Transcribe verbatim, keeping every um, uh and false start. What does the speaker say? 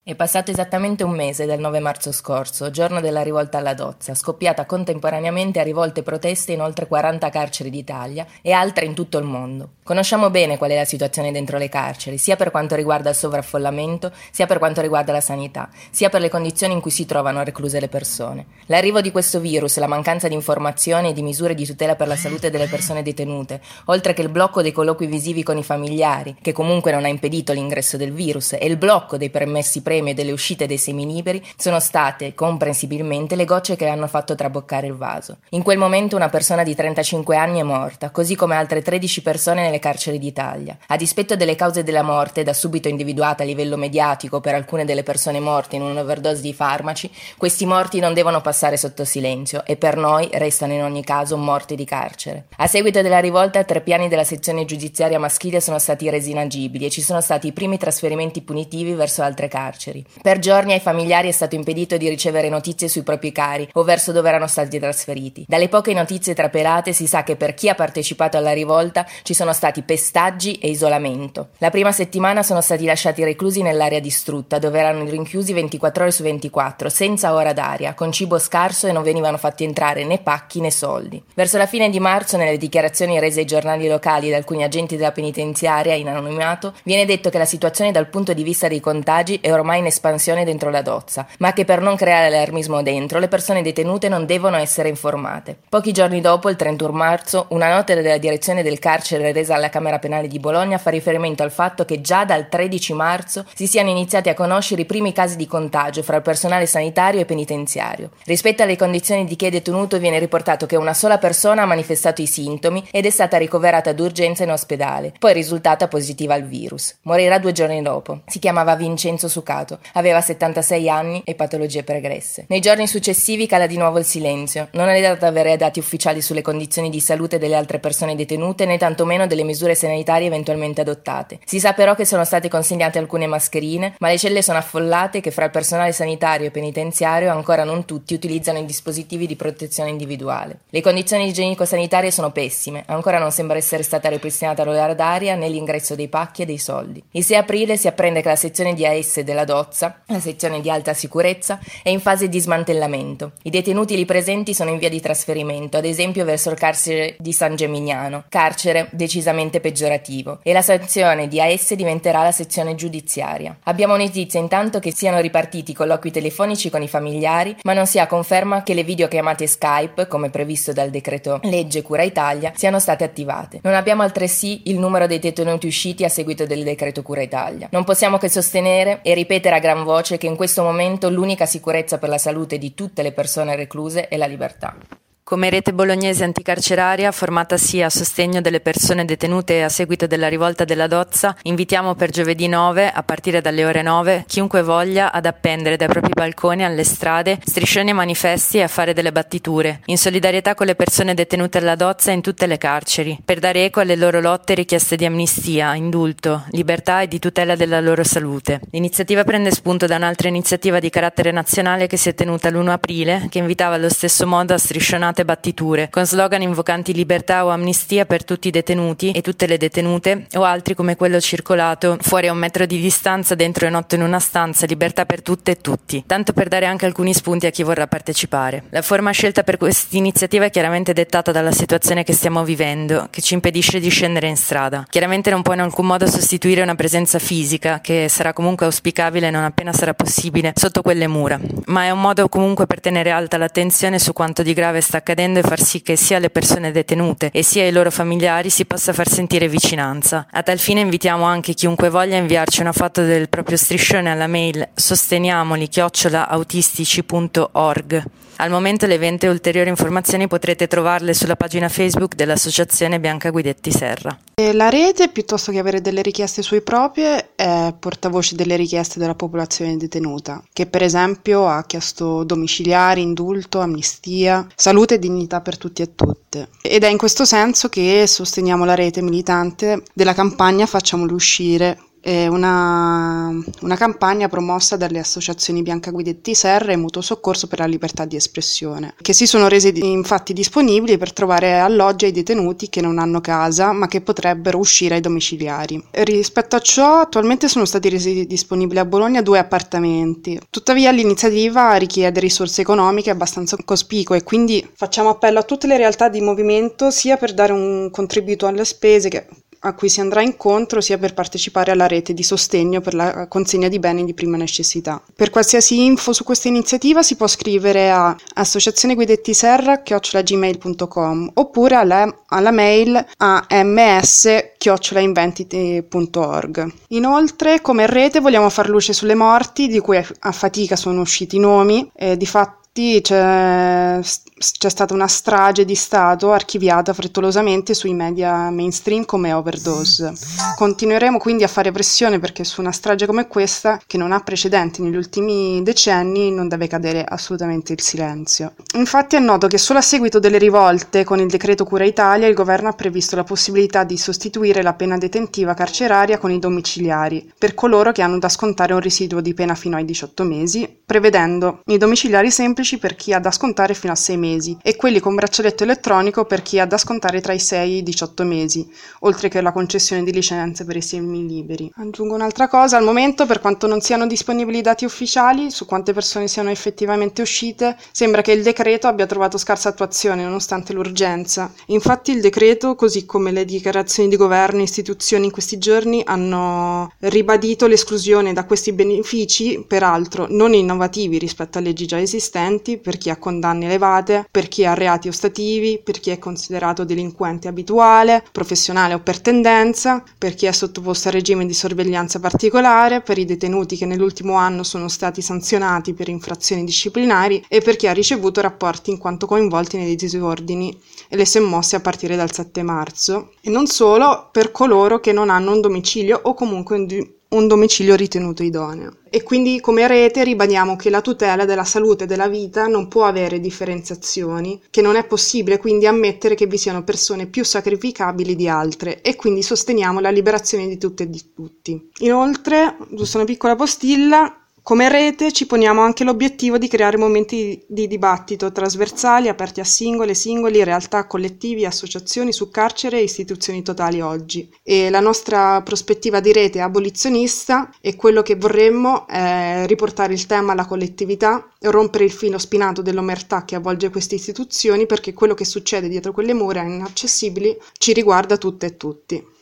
È passato esattamente un mese dal nove marzo scorso, giorno della rivolta alla Dozza, scoppiata contemporaneamente a rivolte e proteste in oltre quaranta carceri d'Italia e altre in tutto il mondo. Conosciamo bene qual è la situazione dentro le carceri, sia per quanto riguarda il sovraffollamento, sia per quanto riguarda la sanità, sia per le condizioni in cui si trovano recluse le persone. L'arrivo di questo virus, la mancanza di informazioni e di misure di tutela per la salute delle persone detenute, oltre che il blocco dei colloqui visivi con i familiari, che comunque non ha impedito l'ingresso del virus, e il blocco dei permessi premi e delle uscite dei seminiberi, sono state, comprensibilmente, le gocce che hanno fatto traboccare il vaso. In quel momento una persona di trentacinque anni è morta, così come altre tredici persone nelle carceri d'Italia. A dispetto delle cause della morte, da subito individuata a livello mediatico per alcune delle persone morte in un'overdose di farmaci, questi morti non devono passare sotto silenzio e per noi restano in ogni caso morti di carcere. A seguito della rivolta, tre piani della sezione giudiziaria maschile sono stati resi inagibili e ci sono stati i primi trasferimenti punitivi verso altre carceri. Per giorni ai familiari è stato impedito di ricevere notizie sui propri cari o verso dove erano stati trasferiti. Dalle poche notizie trapelate si sa che per chi ha partecipato alla rivolta ci sono stati pestaggi e isolamento. La prima settimana sono stati lasciati reclusi nell'area distrutta, dove erano rinchiusi ventiquattro ore su ventiquattro, senza ora d'aria, con cibo scarso e non venivano fatti entrare né pacchi né soldi. Verso la fine di marzo, nelle dichiarazioni rese ai giornali locali da alcuni agenti della penitenziaria in anonimato, viene detto che la situazione dal punto di vista dei contagi è ormai in espansione dentro la Dozza, ma che per non creare allarmismo dentro, le persone detenute non devono essere informate. Pochi giorni dopo, il trentuno marzo, una nota della direzione del carcere resa alla Camera Penale di Bologna fa riferimento al fatto che già dal tredici marzo si siano iniziati a conoscere i primi casi di contagio fra il personale sanitario e penitenziario. Rispetto alle condizioni di chi è detenuto viene riportato che una sola persona ha manifestato i sintomi ed è stata ricoverata d'urgenza in ospedale, poi è risultata positiva al virus. Morirà due giorni dopo. Si chiamava Vincenzo Sucato. Aveva settantasei anni e patologie pregresse. Nei giorni successivi cala di nuovo il silenzio. Non è dato avere dati ufficiali sulle condizioni di salute delle altre persone detenute, né tantomeno delle misure sanitarie eventualmente adottate. Si sa però che sono state consegnate alcune mascherine, ma le celle sono affollate e che fra il personale sanitario e penitenziario ancora non tutti utilizzano i dispositivi di protezione individuale. Le condizioni igienico-sanitarie sono pessime. Ancora non sembra essere stata ripristinata l'ora d'aria né l'ingresso dei pacchi e dei soldi. Il sei aprile si apprende che la sezione di A S della Dozza, la sezione di alta sicurezza, è in fase di smantellamento. I detenuti lì presenti sono in via di trasferimento, ad esempio verso il carcere di San Gemignano, carcere decisamente peggiorativo, e la sezione di A S diventerà la sezione giudiziaria. Abbiamo notizia intanto che siano ripartiti colloqui telefonici con i familiari, ma non si ha conferma che le videochiamate Skype, come previsto dal decreto legge Cura Italia, siano state attivate. Non abbiamo altresì il numero dei detenuti usciti a seguito del decreto Cura Italia. Non possiamo che sostenere e ripetere a gran voce che in questo momento l'unica sicurezza per la salute di tutte le persone recluse è la libertà. Come rete bolognese anticarceraria, formatasi a sostegno delle persone detenute a seguito della rivolta della Dozza, invitiamo per giovedì nove, a partire dalle ore nove, chiunque voglia ad appendere dai propri balconi alle strade striscioni e manifesti e a fare delle battiture, in solidarietà con le persone detenute alla Dozza in tutte le carceri, per dare eco alle loro lotte e richieste di amnistia, indulto, libertà e di tutela della loro salute. L'iniziativa prende spunto da un'altra iniziativa di carattere nazionale che si è tenuta l'primo aprile, che invitava allo stesso modo a striscionate battiture, con slogan invocanti libertà o amnistia per tutti i detenuti e tutte le detenute, o altri come quello circolato fuori a un metro di distanza, dentro e notte in una stanza, libertà per tutte e tutti, tanto per dare anche alcuni spunti a chi vorrà partecipare. La forma scelta per questa iniziativa è chiaramente dettata dalla situazione che stiamo vivendo, che ci impedisce di scendere in strada. Chiaramente non può in alcun modo sostituire una presenza fisica, che sarà comunque auspicabile non appena sarà possibile, sotto quelle mura, ma è un modo comunque per tenere alta l'attenzione su quanto di grave sta accadendo e far sì che sia le persone detenute e sia i loro familiari si possa far sentire vicinanza. A tal fine invitiamo anche chiunque voglia a inviarci una foto del proprio striscione alla mail sosteniamoli chiocciola autistici punto org. Al momento le eventi e ulteriori informazioni potrete trovarle sulla pagina Facebook dell'Associazione Bianca Guidetti Serra. La rete, piuttosto che avere delle richieste sue proprie, è portavoce delle richieste della popolazione detenuta, che per esempio ha chiesto domiciliari, indulto, amnistia, salute e dignità per tutti e tutte. Ed è in questo senso che sosteniamo la rete militante della campagna Facciamoli uscire, è una, una campagna promossa dalle associazioni Bianca Guidetti Serra e Mutuo Soccorso per la Libertà di Espressione, che si sono resi infatti disponibili per trovare alloggi ai detenuti che non hanno casa ma che potrebbero uscire ai domiciliari. Rispetto a ciò, attualmente sono stati resi disponibili a Bologna due appartamenti. Tuttavia l'iniziativa richiede risorse economiche abbastanza cospicue, quindi facciamo appello a tutte le realtà di movimento sia per dare un contributo alle spese che a cui si andrà incontro, sia per partecipare alla rete di sostegno per la consegna di beni di prima necessità. Per qualsiasi info su questa iniziativa si può scrivere a associazione guidetti serra chiocciola gmail punto com oppure alla, alla mail a ms chiocciola inventity punto org. Inoltre, come rete vogliamo far luce sulle morti di cui a fatica sono usciti i nomi, e di fatto C'è, c'è stata una strage di Stato archiviata frettolosamente sui media mainstream come Overdose. Continueremo quindi a fare pressione perché su una strage come questa, che non ha precedenti negli ultimi decenni, non deve cadere assolutamente il silenzio. Infatti è noto che solo a seguito delle rivolte con il decreto Cura Italia il governo ha previsto la possibilità di sostituire la pena detentiva carceraria con i domiciliari per coloro che hanno da scontare un residuo di pena fino ai diciotto mesi, prevedendo i domiciliari semplici per chi ha da scontare fino a sei mesi e quelli con braccialetto elettronico per chi ha da scontare tra i sei e i diciotto mesi, oltre che la concessione di licenze per i semiliberi. Aggiungo un'altra cosa: al momento, per quanto non siano disponibili dati ufficiali su quante persone siano effettivamente uscite, sembra che il decreto abbia trovato scarsa attuazione nonostante l'urgenza. Infatti il decreto, così come le dichiarazioni di governo e istituzioni in questi giorni, hanno ribadito l'esclusione da questi benefici, peraltro non innovativi rispetto a leggi già esistenti, per chi ha condanne elevate, per chi ha reati ostativi, per chi è considerato delinquente abituale, professionale o per tendenza, per chi è sottoposto a regime di sorveglianza particolare, per i detenuti che nell'ultimo anno sono stati sanzionati per infrazioni disciplinari e per chi ha ricevuto rapporti in quanto coinvolti nei disordini e le sommosse a partire dal sette marzo, e non solo per coloro che non hanno un domicilio o comunque un di- un domicilio ritenuto idoneo. E quindi come rete ribadiamo che la tutela della salute e della vita non può avere differenziazioni, che non è possibile quindi ammettere che vi siano persone più sacrificabili di altre, e quindi sosteniamo la liberazione di tutte e di tutti. Inoltre, giusto una piccola postilla, come rete ci poniamo anche l'obiettivo di creare momenti di dibattito trasversali aperti a singole, singoli, realtà, collettivi, associazioni su carcere e istituzioni totali oggi. E la nostra prospettiva di rete abolizionista, e quello che vorremmo è riportare il tema alla collettività, rompere il filo spinato dell'omertà che avvolge queste istituzioni, perché quello che succede dietro quelle mura inaccessibili ci riguarda tutte e tutti.